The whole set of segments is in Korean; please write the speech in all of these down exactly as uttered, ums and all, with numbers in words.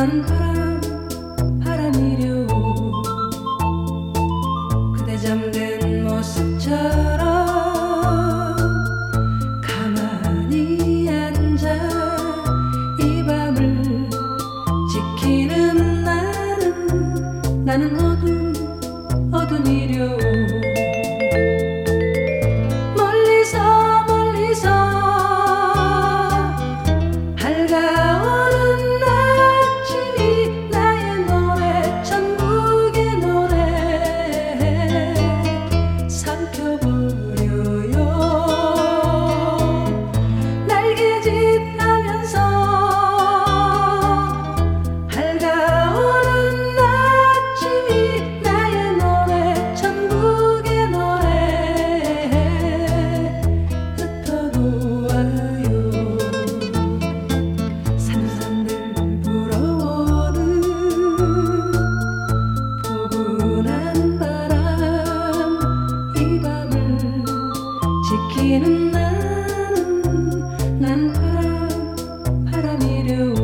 난 바람 바람이려 그대 잠든 모습처럼 가만히 앉아 이 밤을 지키는 나는 나는 어둠 어둠이려 멀리서 멀리서 밝아오는 아침이 나의 노래 천국의 노래 삼켜버려요 날개짓하면서 밝아오는 아침이 나의 노래 천국의 노래 흩어놓아요 산산들 불어오는 포근한 바람 이 밤을 지키는 나는 난 바람 바람이려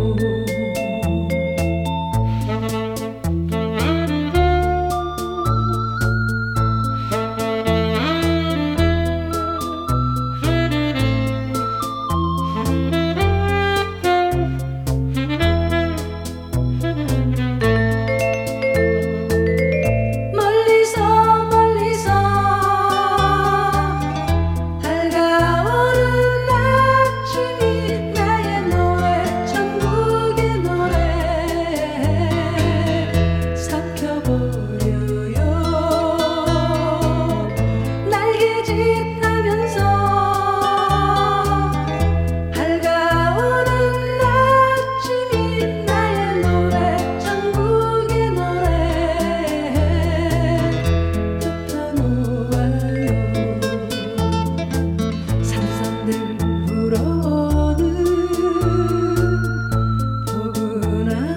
멀리서 멀리서 밝아오는 아침이 나의 노래 천국의 노래 삼켜버려요 날개짓하면서 밝아오는 아침이 나의 노래 천국의 노래 흩어놓아요 산산들 불어오는 포근한